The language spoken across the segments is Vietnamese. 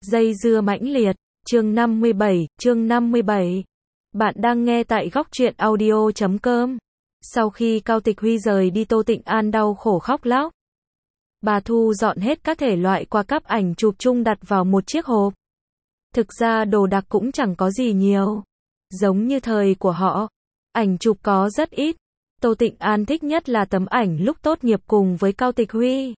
Dây dưa mãnh liệt, chương 57. Bạn đang nghe tại góc truyện audio.com. Sau khi Cao Tịch Huy rời đi, Tô Tịnh An đau khổ khóc lóc. Bà thu dọn hết các thể loại qua cáp ảnh chụp chung đặt vào một chiếc hộp. Thực ra đồ đạc cũng chẳng có gì nhiều. Giống như thời của họ, ảnh chụp có rất ít. Tô Tịnh An thích nhất là tấm ảnh lúc tốt nghiệp cùng với Cao Tịch Huy.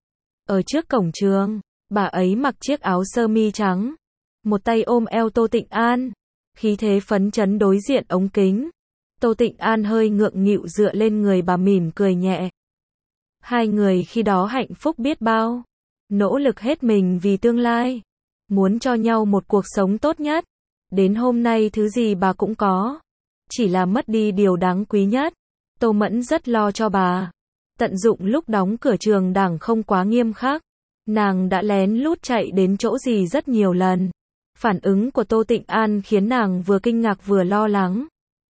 Ở trước cổng trường, bà ấy mặc chiếc áo sơ mi trắng, một tay ôm eo Tô Tịnh An, khí thế phấn chấn đối diện ống kính. Tô Tịnh An hơi ngượng nghịu dựa lên người bà mỉm cười nhẹ. Hai người khi đó hạnh phúc biết bao, nỗ lực hết mình vì tương lai, muốn cho nhau một cuộc sống tốt nhất. Đến hôm nay thứ gì bà cũng có, chỉ là mất đi điều đáng quý nhất. Tô Mẫn rất lo cho bà. Tận dụng lúc đóng cửa trường đảng không quá nghiêm khắc, nàng đã lén lút chạy đến chỗ gì rất nhiều lần. Phản ứng của Tô Tịnh An khiến nàng vừa kinh ngạc vừa lo lắng.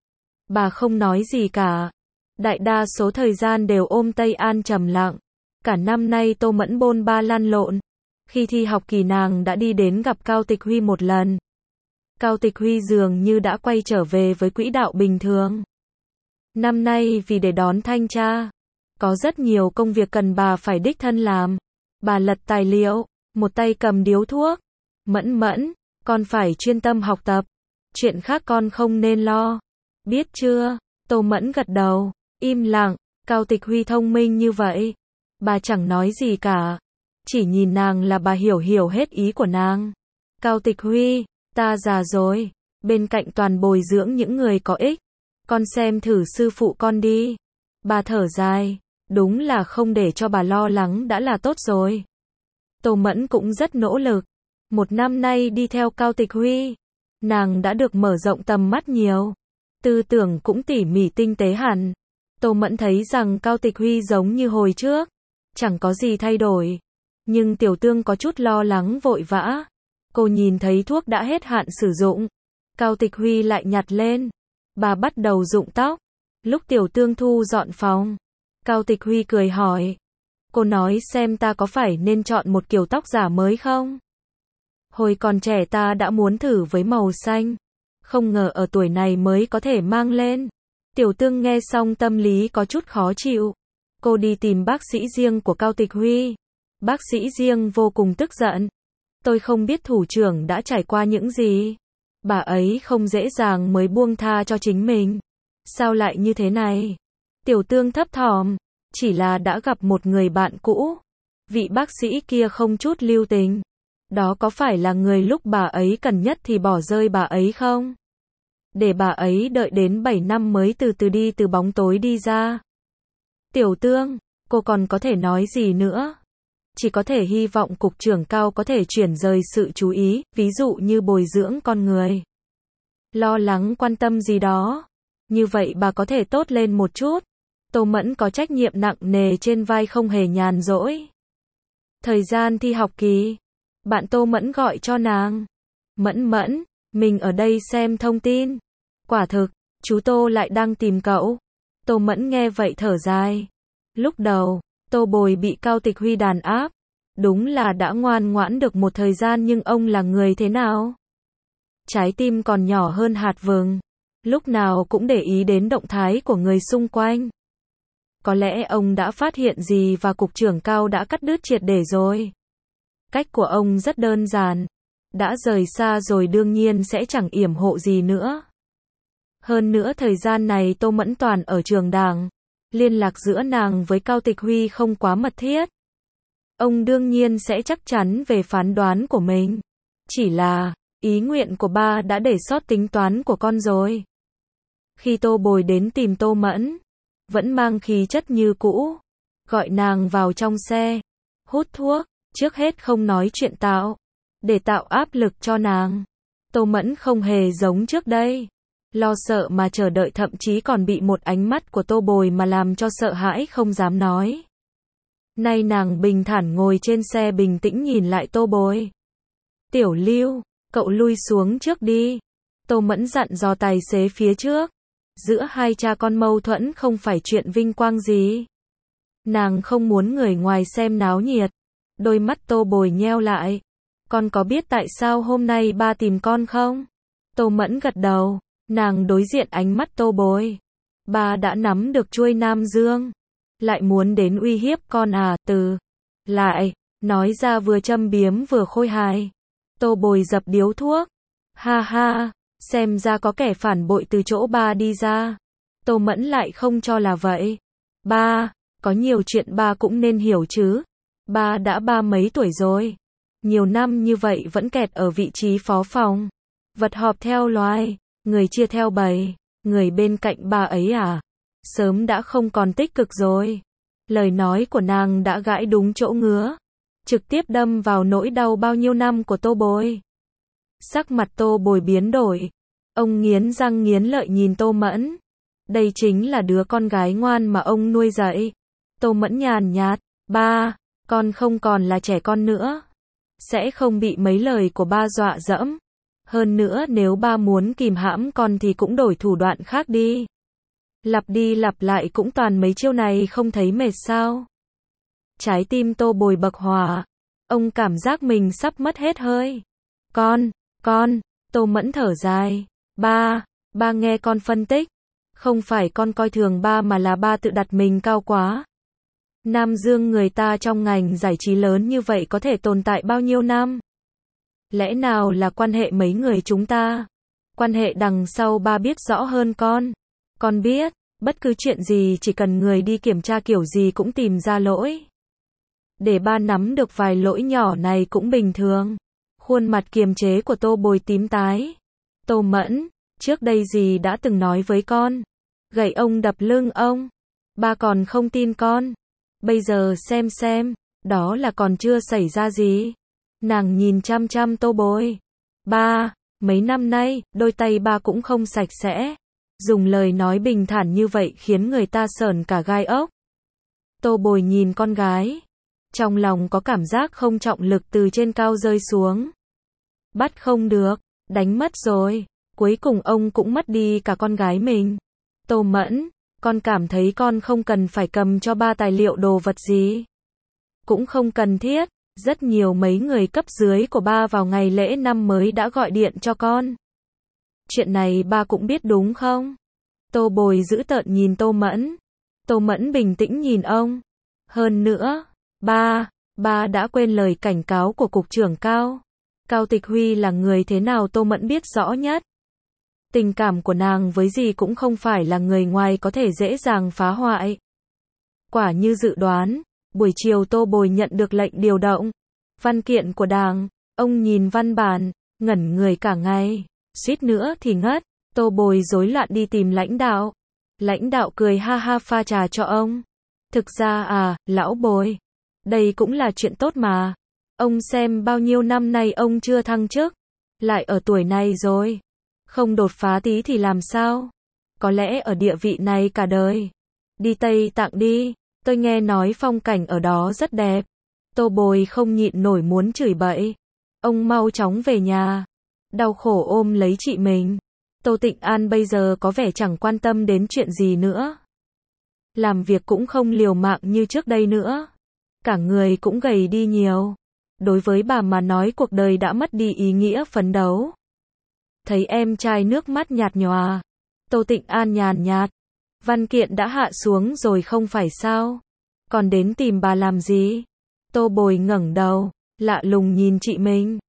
Bà không nói gì cả. Đại đa số thời gian đều ôm Tây An trầm lặng. Cả năm nay Tô Mẫn bôn ba lăn lộn. Khi thi học kỳ nàng đã đi đến gặp Cao Tịch Huy một lần. Cao Tịch Huy dường như đã quay trở về với quỹ đạo bình thường. Năm nay vì để đón thanh tra, có rất nhiều công việc cần bà phải đích thân làm. Bà lật tài liệu, một tay cầm điếu thuốc. Mẫn, con phải chuyên tâm học tập. Chuyện khác con không nên lo. Biết chưa? Tô Mẫn gật đầu, im lặng. Cao Tịch Huy thông minh như vậy. Bà chẳng nói gì cả. Chỉ nhìn nàng là bà hiểu hết ý của nàng. Cao Tịch Huy, ta già rồi. Bên cạnh toàn bồi dưỡng những người có ích. Con xem thử sư phụ con đi. Bà thở dài. Đúng là không để cho bà lo lắng đã là tốt rồi. Tô Mẫn cũng rất nỗ lực. Một năm nay đi theo Cao Tịch Huy, nàng đã được mở rộng tầm mắt nhiều. Tư tưởng cũng tỉ mỉ tinh tế hẳn. Tô Mẫn thấy rằng Cao Tịch Huy giống như hồi trước, chẳng có gì thay đổi. Nhưng Tiểu Tương có chút lo lắng vội vã. Cô nhìn thấy thuốc đã hết hạn sử dụng. Cao Tịch Huy lại nhặt lên. Bà bắt đầu rụng tóc. Lúc Tiểu Tương thu dọn phòng, Cao Tịch Huy cười hỏi. Cô nói xem ta có phải nên chọn một kiểu tóc giả mới không? Hồi còn trẻ ta đã muốn thử với màu xanh. Không ngờ ở tuổi này mới có thể mang lên. Tiểu Tương nghe xong tâm lý có chút khó chịu. Cô đi tìm bác sĩ riêng của Cao Tịch Huy. Bác sĩ riêng vô cùng tức giận. Tôi không biết thủ trưởng đã trải qua những gì. Bà ấy không dễ dàng mới buông tha cho chính mình. Sao lại như thế này? Tiểu Tương thấp thỏm. Chỉ là đã gặp một người bạn cũ. Vị bác sĩ kia không chút lưu tình. Đó có phải là người lúc bà ấy cần nhất thì bỏ rơi bà ấy không? Để bà ấy đợi đến 7 năm mới từ từ đi từ bóng tối đi ra. Tiểu Tương, cô còn có thể nói gì nữa? Chỉ có thể hy vọng cục trưởng Cao có thể chuyển rời sự chú ý, ví dụ như bồi dưỡng con người. Lo lắng quan tâm gì đó. Như vậy bà có thể tốt lên một chút. Tô Mẫn có trách nhiệm nặng nề trên vai không hề nhàn rỗi. Thời gian thi học kỳ, bạn Tô Mẫn gọi cho nàng. Mẫn, mình ở đây xem thông tin. Quả thực, chú Tô lại đang tìm cậu. Tô Mẫn nghe vậy thở dài. Lúc đầu, Tô Bồi bị Cao Tịch Huy đàn áp. Đúng là đã ngoan ngoãn được một thời gian, nhưng ông là người thế nào? Trái tim còn nhỏ hơn hạt vừng. Lúc nào cũng để ý đến động thái của người xung quanh. Có lẽ ông đã phát hiện gì và cục trưởng Cao đã cắt đứt triệt để rồi. Cách của ông rất đơn giản. Đã rời xa rồi đương nhiên sẽ chẳng yểm hộ gì nữa. Hơn nữa thời gian này Tô Mẫn toàn ở trường đảng. Liên lạc giữa nàng với Cao Tịch Huy không quá mật thiết. Ông đương nhiên sẽ chắc chắn về phán đoán của mình. Chỉ là, ý nguyện của ba đã để sót tính toán của con rồi. Khi Tô Bồi đến tìm Tô Mẫn, vẫn mang khí chất như cũ. Gọi nàng vào trong xe. Hút thuốc. Trước hết không nói chuyện để tạo áp lực cho nàng. Tô Mẫn không hề giống trước đây. Lo sợ mà chờ đợi, thậm chí còn bị một ánh mắt của Tô Bồi mà làm cho sợ hãi không dám nói. Nay nàng bình thản ngồi trên xe bình tĩnh nhìn lại Tô Bồi. Tiểu Lưu, cậu lui xuống trước đi. Tô Mẫn dặn dò tài xế phía trước. Giữa hai cha con mâu thuẫn không phải chuyện vinh quang gì. Nàng không muốn người ngoài xem náo nhiệt. Đôi mắt Tô Bồi nheo lại. Con có biết tại sao hôm nay ba tìm con không? Tô Mẫn gật đầu, nàng đối diện ánh mắt Tô Bồi. Ba đã nắm được chuôi Nam Dương, lại muốn đến uy hiếp con à? Lại, nói ra vừa châm biếm vừa khôi hài. Tô Bồi dập điếu thuốc. Ha ha, xem ra có kẻ phản bội từ chỗ ba đi ra. Tô Mẫn lại không cho là vậy. Ba, có nhiều chuyện ba cũng nên hiểu chứ. Ba đã ba mấy tuổi rồi. Nhiều năm như vậy vẫn kẹt ở vị trí phó phòng. Vật họp theo loài, người chia theo bầy. Người bên cạnh ba ấy à? Sớm đã không còn tích cực rồi. Lời nói của nàng đã gãi đúng chỗ ngứa. Trực tiếp đâm vào nỗi đau bao nhiêu năm của Tô Bồi. Sắc mặt Tô Bồi biến đổi. Ông nghiến răng nghiến lợi nhìn Tô Mẫn. Đây chính là đứa con gái ngoan mà ông nuôi dạy. Tô Mẫn nhàn nhạt. Ba, con không còn là trẻ con nữa. Sẽ không bị mấy lời của ba dọa dẫm. Hơn nữa nếu ba muốn kìm hãm con thì cũng đổi thủ đoạn khác đi. Lặp đi lặp lại cũng toàn mấy chiêu này không thấy mệt sao? Trái tim Tô Bồi bậc hỏa. Ông cảm giác mình sắp mất hết hơi. Con, Tô Mẫn thở dài. Ba nghe con phân tích. Không phải con coi thường ba mà là ba tự đặt mình cao quá. Nam Dương người ta trong ngành giải trí lớn như vậy có thể tồn tại bao nhiêu năm? Lẽ nào là quan hệ mấy người chúng ta? Quan hệ đằng sau ba biết rõ hơn con. Con biết, bất cứ chuyện gì chỉ cần người đi kiểm tra kiểu gì cũng tìm ra lỗi. Để ba nắm được vài lỗi nhỏ này cũng bình thường. Khuôn mặt kiềm chế của Tô Bồi tím tái. Tô Mẫn, trước đây dì đã từng nói với con. Gậy ông đập lưng ông. Ba còn không tin con. Bây giờ xem, đó là còn chưa xảy ra gì. Nàng nhìn chăm chăm Tô Bồi. Ba, mấy năm nay, đôi tay ba cũng không sạch sẽ. Dùng lời nói bình thản như vậy khiến người ta sởn cả gai ốc. Tô Bồi nhìn con gái. Trong lòng có cảm giác không trọng lực từ trên cao rơi xuống. Bắt không được, đánh mất rồi. Cuối cùng ông cũng mất đi cả con gái mình. Tô Mẫn, con cảm thấy con không cần phải cầm cho ba tài liệu đồ vật gì. Cũng không cần thiết. Rất nhiều mấy người cấp dưới của ba vào ngày lễ năm mới đã gọi điện cho con. Chuyện này ba cũng biết đúng không? Tô Bồi dữ tợn nhìn Tô Mẫn. Tô Mẫn bình tĩnh nhìn ông. Hơn nữa, ba đã quên lời cảnh cáo của cục trưởng Cao. Cao Tịch Huy là người thế nào Tô Mẫn biết rõ nhất. Tình cảm của nàng với dì cũng không phải là người ngoài có thể dễ dàng phá hoại. Quả như dự đoán, buổi chiều Tô Bồi nhận được lệnh điều động. Văn kiện của Đảng, ông nhìn văn bản, ngẩn người cả ngày, suýt nữa thì ngất. Tô Bồi rối loạn đi tìm lãnh đạo. Lãnh đạo cười ha ha pha trà cho ông. Thực ra à, lão Bồi, đây cũng là chuyện tốt mà. Ông xem bao nhiêu năm nay ông chưa thăng chức, lại ở tuổi này rồi. Không đột phá tí thì làm sao? Có lẽ ở địa vị này cả đời. Đi Tây Tạng đi, tôi nghe nói phong cảnh ở đó rất đẹp. Tô Bồi không nhịn nổi muốn chửi bậy. Ông mau chóng về nhà. Đau khổ ôm lấy chị mình. Tô Tịnh An bây giờ có vẻ chẳng quan tâm đến chuyện gì nữa. Làm việc cũng không liều mạng như trước đây nữa. Cả người cũng gầy đi nhiều. Đối với bà mà nói cuộc đời đã mất đi ý nghĩa phấn đấu. Thấy em trai nước mắt nhạt nhòa. Tô Tịnh An nhàn nhạt. Văn kiện đã hạ xuống rồi không phải sao? Còn đến tìm bà làm gì? Tô Bồi ngẩng đầu, lạ lùng nhìn chị mình.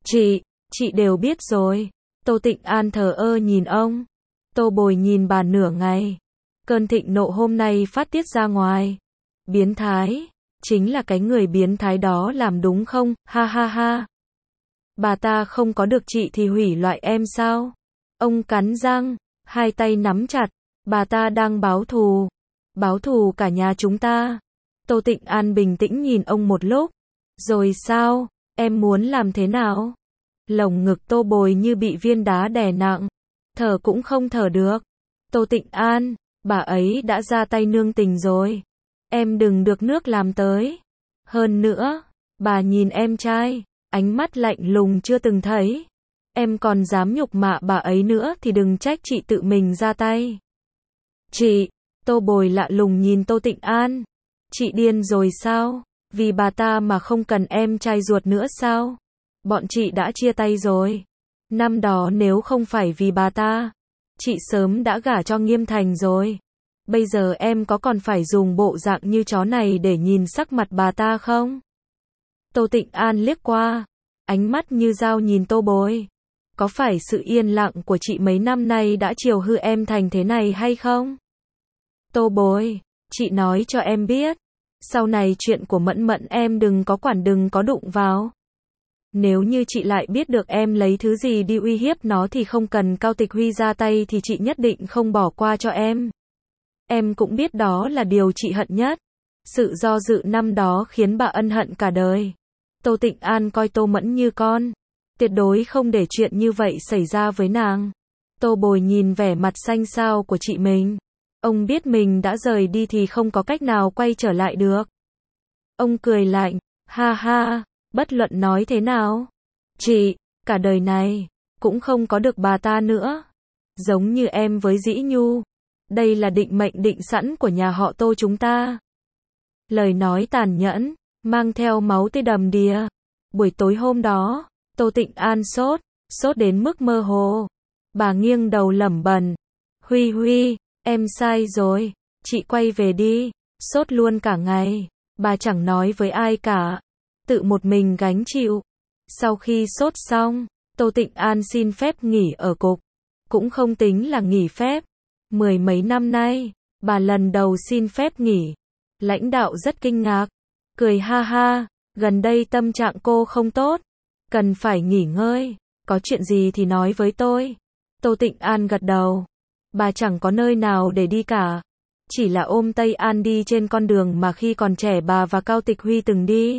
Chị đều biết rồi. Tô Tịnh An thờ ơ nhìn ông. Tô Bồi nhìn bà nửa ngày. Cơn thịnh nộ hôm nay phát tiết ra ngoài. Biến thái, chính là cái người biến thái đó làm đúng không? Ha ha ha. Bà ta không có được chị thì hủy loại em sao? Ông cắn răng, hai tay nắm chặt. Bà ta đang báo thù. Báo thù cả nhà chúng ta. Tô Tịnh An bình tĩnh nhìn ông một lúc. Rồi sao? Em muốn làm thế nào? Lồng ngực Tô Bồi như bị viên đá đè nặng. Thở cũng không thở được. Tô Tịnh An, bà ấy đã ra tay nương tình rồi. Em đừng được nước làm tới. Hơn nữa, bà nhìn em trai, ánh mắt lạnh lùng chưa từng thấy. Em còn dám nhục mạ bà ấy nữa thì đừng trách chị tự mình ra tay. Chị, Tô Bồi lạ lùng nhìn Tô Tịnh An. Chị điên rồi sao? Vì bà ta mà không cần em trai ruột nữa sao? bọn chị đã chia tay rồi. Năm đó nếu không phải vì bà ta, chị sớm đã gả cho Nghiêm Thành rồi. Bây giờ em có còn phải dùng bộ dạng như chó này để nhìn sắc mặt bà ta không? Tô Tịnh An liếc qua, ánh mắt như dao nhìn Tô Bồi. Có phải sự yên lặng của chị mấy năm nay đã chiều hư em thành thế này hay không? Tô Bồi, chị nói cho em biết, sau này chuyện của Mẫn Mẫn em đừng có quản, đừng có đụng vào. Nếu như chị lại biết được em lấy thứ gì đi uy hiếp nó thì không cần Cao Tịch Huy ra tay thì chị nhất định không bỏ qua cho em. Em cũng biết đó là điều chị hận nhất. Sự do dự năm đó khiến bà ân hận cả đời. Tô Tịnh An coi Tô Mẫn như con, tuyệt đối không để chuyện như vậy xảy ra với nàng. Tô Bồi nhìn vẻ mặt xanh xao của chị mình. Ông biết mình đã rời đi thì không có cách nào quay trở lại được. Ông cười lạnh, ha ha, bất luận nói thế nào, chị, cả đời này, cũng không có được bà ta nữa. Giống như em với Dĩ Nhu. Đây là định mệnh định sẵn của nhà họ Tô chúng ta. Lời nói tàn nhẫn, mang theo máu tươi đầm đìa. Buổi tối hôm đó, Tô Tịnh An sốt đến mức mơ hồ. Bà nghiêng đầu lẩm bẩm, Huy Huy, em sai rồi, chị quay về đi. Sốt luôn cả ngày, bà chẳng nói với ai cả, tự một mình gánh chịu. Sau khi sốt xong, Tô Tịnh An xin phép nghỉ ở cục. Cũng không tính là nghỉ phép. Mười mấy năm nay, bà lần đầu xin phép nghỉ. Lãnh đạo rất kinh ngạc, cười ha ha, gần đây tâm trạng cô không tốt, cần phải nghỉ ngơi, có chuyện gì thì nói với tôi. Tô Tịnh An gật đầu, bà chẳng có nơi nào để đi cả, chỉ là ôm Tây An đi trên con đường mà khi còn trẻ bà và Cao Tịch Huy từng đi.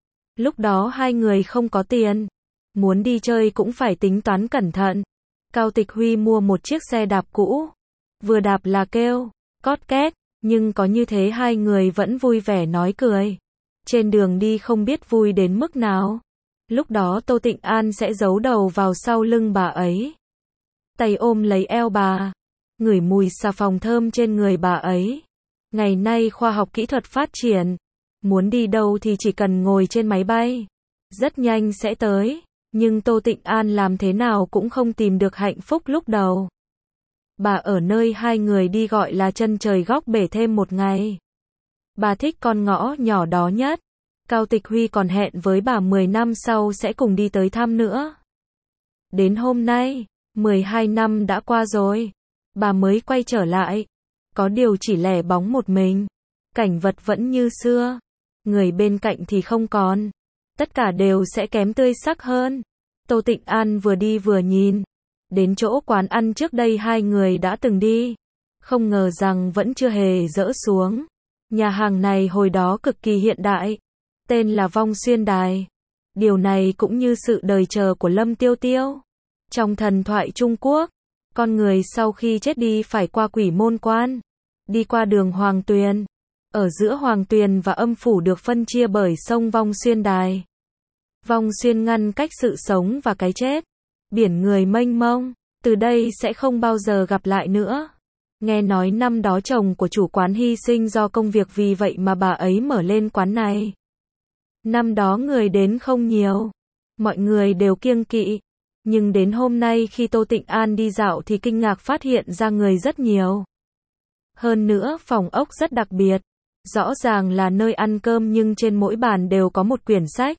Lúc đó hai người không có tiền, muốn đi chơi cũng phải tính toán cẩn thận. Cao Tịch Huy mua một chiếc xe đạp cũ, vừa đạp là kêu, cót két, nhưng có như thế hai người vẫn vui vẻ nói cười. Trên đường đi không biết vui đến mức nào. Lúc đó Tô Tịnh An sẽ giấu đầu vào sau lưng bà ấy, tay ôm lấy eo bà, ngửi mùi xà phòng thơm trên người bà ấy. Ngày nay khoa học kỹ thuật phát triển, muốn đi đâu thì chỉ cần ngồi trên máy bay, rất nhanh sẽ tới. Nhưng Tô Tịnh An làm thế nào cũng không tìm được hạnh phúc lúc đầu. Bà ở nơi hai người đi gọi là chân trời góc bể thêm một ngày. Bà thích con ngõ nhỏ đó nhất. Cao Tịch Huy còn hẹn với bà 10 năm sau sẽ cùng đi tới thăm nữa. Đến hôm nay, 12 năm đã qua rồi, bà mới quay trở lại. Có điều chỉ lẻ bóng một mình. Cảnh vật vẫn như xưa. Người bên cạnh thì không còn. Tất cả đều sẽ kém tươi sắc hơn. Tô Tịnh An vừa đi vừa nhìn. Đến chỗ quán ăn trước đây hai người đã từng đi. Không ngờ rằng vẫn chưa hề dỡ xuống. Nhà hàng này hồi đó cực kỳ hiện đại. Tên là Vong Xuyên Đài. Điều này cũng như sự đời chờ của Lâm Tiêu Tiêu. Trong thần thoại Trung Quốc, con người sau khi chết đi phải qua quỷ môn quan, đi qua đường Hoàng Tuyền. Ở giữa Hoàng Tuyền và âm phủ được phân chia bởi sông Vong Xuyên Đài. Vong Xuyên ngăn cách sự sống và cái chết. Biển người mênh mông, từ đây sẽ không bao giờ gặp lại nữa. Nghe nói năm đó chồng của chủ quán hy sinh do công việc, vì vậy mà bà ấy mở lên quán này. Năm đó người đến không nhiều, mọi người đều kiêng kỵ. Nhưng đến hôm nay khi Tô Tịnh An đi dạo thì kinh ngạc phát hiện ra người rất nhiều. Hơn nữa phòng ốc rất đặc biệt. Rõ ràng là nơi ăn cơm nhưng trên mỗi bàn đều có một quyển sách.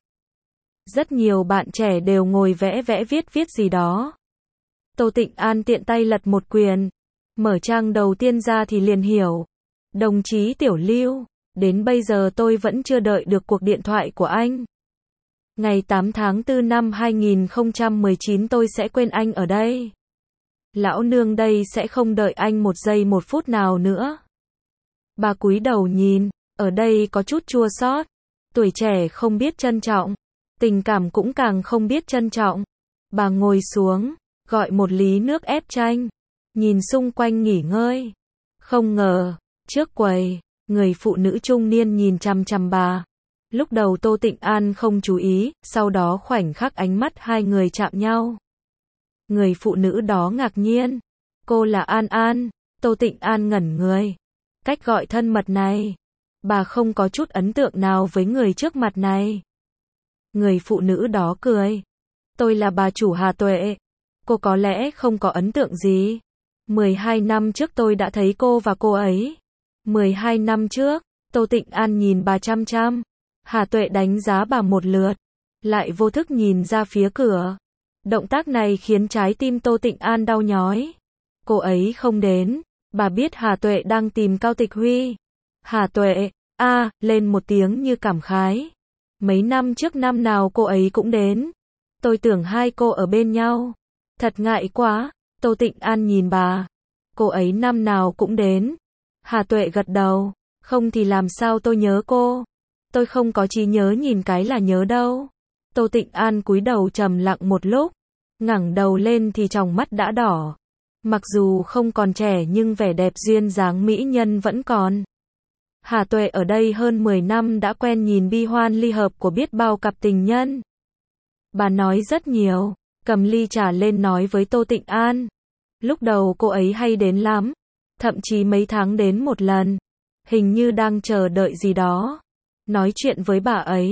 Rất nhiều bạn trẻ đều ngồi vẽ viết gì đó. Tô Tịnh An tiện tay lật một quyển. Mở trang đầu tiên ra thì liền hiểu. Đồng chí Tiểu Lưu, đến bây giờ tôi vẫn chưa đợi được cuộc điện thoại của anh. Ngày 8 tháng 4 năm 2019 tôi sẽ quên anh ở đây. Lão nương đây sẽ không đợi anh một giây một phút nào nữa. Bà cúi đầu nhìn, ở đây có chút chua xót. Tuổi trẻ không biết trân trọng, tình cảm cũng càng không biết trân trọng. Bà ngồi xuống, gọi một ly nước ép chanh, nhìn xung quanh nghỉ ngơi. Không ngờ, trước quầy, người phụ nữ trung niên nhìn chằm chằm bà. Lúc đầu Tô Tịnh An không chú ý, sau đó khoảnh khắc ánh mắt hai người chạm nhau. Người phụ nữ đó ngạc nhiên. Cô là An An. Tô Tịnh An ngẩn người. Cách gọi thân mật này, bà không có chút ấn tượng nào với người trước mặt này. Người phụ nữ đó cười, Tôi là bà chủ Hà Tuệ. Cô có lẽ không có ấn tượng gì. 12 năm trước tôi đã thấy cô và cô ấy. 12 năm trước, Tô Tịnh An nhìn bà chăm chăm. Hà Tuệ đánh giá bà một lượt, lại vô thức nhìn ra phía cửa. Động tác này khiến trái tim Tô Tịnh An đau nhói. Cô ấy không đến, bà biết Hà Tuệ đang tìm Cao Tịch Huy. Hà Tuệ, lên một tiếng như cảm khái. Mấy năm trước năm nào cô ấy cũng đến. Tôi tưởng hai cô ở bên nhau. Thật ngại quá. Tô Tịnh An nhìn bà. Cô ấy năm nào cũng đến. Hà Tuệ gật đầu. Không thì làm sao tôi nhớ cô. Tôi không có trí nhớ nhìn cái là nhớ đâu. Tô Tịnh An cúi đầu trầm lặng một lúc. Ngẩng đầu lên thì tròng mắt đã đỏ. Mặc dù không còn trẻ nhưng vẻ đẹp duyên dáng mỹ nhân vẫn còn. Hà Tuệ ở đây hơn 10 năm đã quen nhìn bi hoan ly hợp của biết bao cặp tình nhân. Bà nói rất nhiều, cầm ly trà lên nói với Tô Tịnh An. Lúc đầu cô ấy hay đến lắm, thậm chí mấy tháng đến một lần. Hình như đang chờ đợi gì đó. Nói chuyện với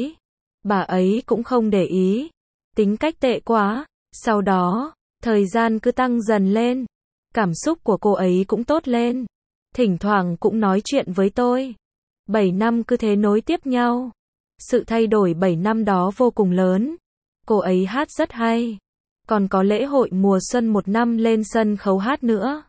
bà ấy cũng không để ý. Tính cách tệ quá. Sau đó, thời gian cứ tăng dần lên. Cảm xúc của cô ấy cũng tốt lên. Thỉnh thoảng cũng nói chuyện với tôi. 7 năm cứ thế nối tiếp nhau. Sự thay đổi 7 năm đó vô cùng lớn. Cô ấy hát rất hay. Còn có lễ hội mùa xuân một năm lên sân khấu hát nữa.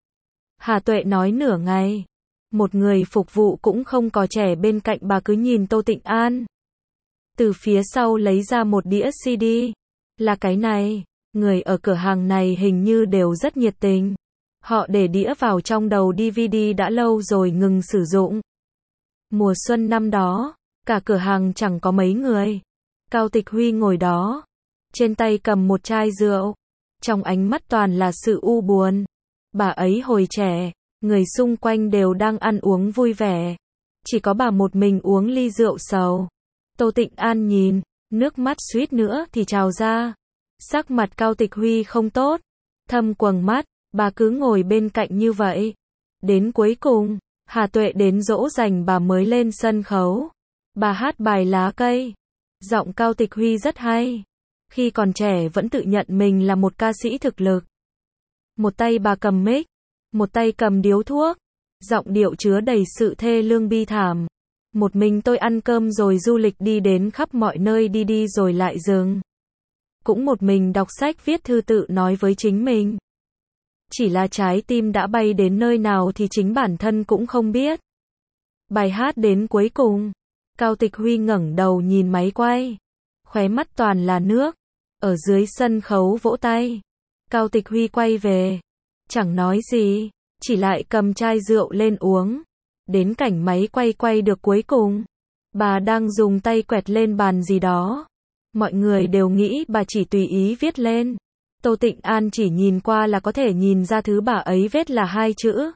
Hà Tuệ nói nửa ngày. Một người phục vụ cũng không có trẻ bên cạnh bà cứ nhìn Tô Tịnh An. Từ phía sau lấy ra một đĩa CD. Là cái này. Người ở cửa hàng này hình như đều rất nhiệt tình. Họ để đĩa vào trong đầu DVD đã lâu rồi ngừng sử dụng. Mùa xuân năm đó, cả cửa hàng chẳng có mấy người. Cao Tịch Huy ngồi đó. Trên tay cầm một chai rượu. Trong ánh mắt toàn là sự u buồn. Bà ấy hồi trẻ, người xung quanh đều đang ăn uống vui vẻ. Chỉ có bà một mình uống ly rượu sầu. Tô Tịnh An nhìn, nước mắt suýt nữa thì trào ra. Sắc mặt Cao Tịch Huy không tốt. Thâm quầng mắt, bà cứ ngồi bên cạnh như vậy. Đến cuối cùng, Hà Tuệ đến dỗ dành bà mới lên sân khấu. Bà hát bài Lá Cây. Giọng Cao Tịch Huy rất hay. Khi còn trẻ vẫn tự nhận mình là một ca sĩ thực lực. Một tay bà cầm mic, một tay cầm điếu thuốc. Giọng điệu chứa đầy sự thê lương bi thảm. Một mình tôi ăn cơm rồi du lịch đi đến khắp mọi nơi đi rồi lại dừng. Cũng một mình đọc sách viết thư tự nói với chính mình. Chỉ là trái tim đã bay đến nơi nào thì chính bản thân cũng không biết. Bài hát đến cuối cùng. Cao Tịch Huy ngẩng đầu nhìn máy quay. Khóe mắt toàn là nước. Ở dưới sân khấu vỗ tay. Cao Tịch Huy quay về. Chẳng nói gì. Chỉ lại cầm chai rượu lên uống. Đến cảnh máy quay được cuối cùng. Bà đang dùng tay quẹt lên bàn gì đó. Mọi người đều nghĩ bà chỉ tùy ý viết lên. Tô Tịnh An chỉ nhìn qua là có thể nhìn ra thứ bà ấy viết là 2 chữ.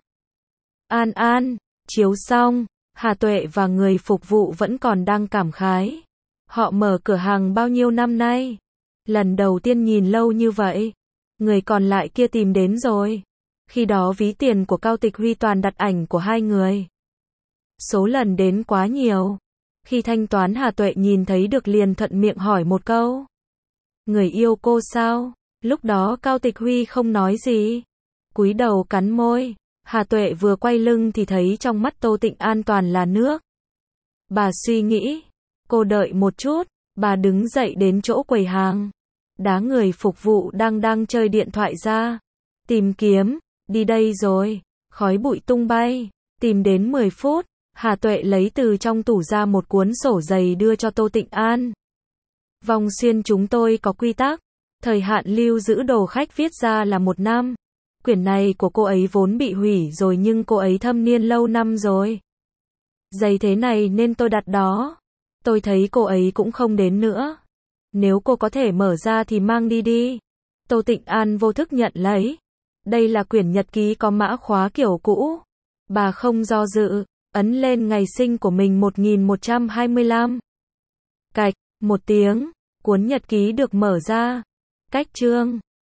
An. Chiếu xong, Hà Tuệ và người phục vụ vẫn còn đang cảm khái. Họ mở cửa hàng bao nhiêu năm nay? Lần đầu tiên nhìn lâu như vậy. Người còn lại kia tìm đến rồi. Khi đó ví tiền của Cao Tịch Huy toàn đặt ảnh của hai người. Số lần đến quá nhiều. Khi thanh toán Hà Tuệ nhìn thấy được liền thuận miệng hỏi một câu. Người yêu cô sao? Lúc đó Cao Tịch Huy không nói gì. Cúi đầu cắn môi. Hà Tuệ vừa quay lưng thì thấy trong mắt Tô Tịnh An toàn là nước. Bà suy nghĩ. Cô đợi một chút. Bà đứng dậy đến chỗ quầy hàng. Đá người phục vụ đang chơi điện thoại ra. Tìm kiếm. Đi đây rồi. Khói bụi tung bay. Tìm đến 10 phút. Hà Tuệ lấy từ trong tủ ra một cuốn sổ dày đưa cho Tô Tịnh An. Vòng Xuyên chúng tôi có quy tắc. Thời hạn lưu giữ đồ khách viết ra là 1 năm. Quyển này của cô ấy vốn bị hủy rồi nhưng cô ấy thâm niên lâu năm rồi. Giày thế này nên tôi đặt đó. Tôi thấy cô ấy cũng không đến nữa. Nếu cô có thể mở ra thì mang đi. Tô Tịnh An vô thức nhận lấy. Đây là quyển nhật ký có mã khóa kiểu cũ. Bà không do dự, ấn lên ngày sinh của mình 1125. Cạch, một tiếng, cuốn nhật ký được mở ra. Cách chương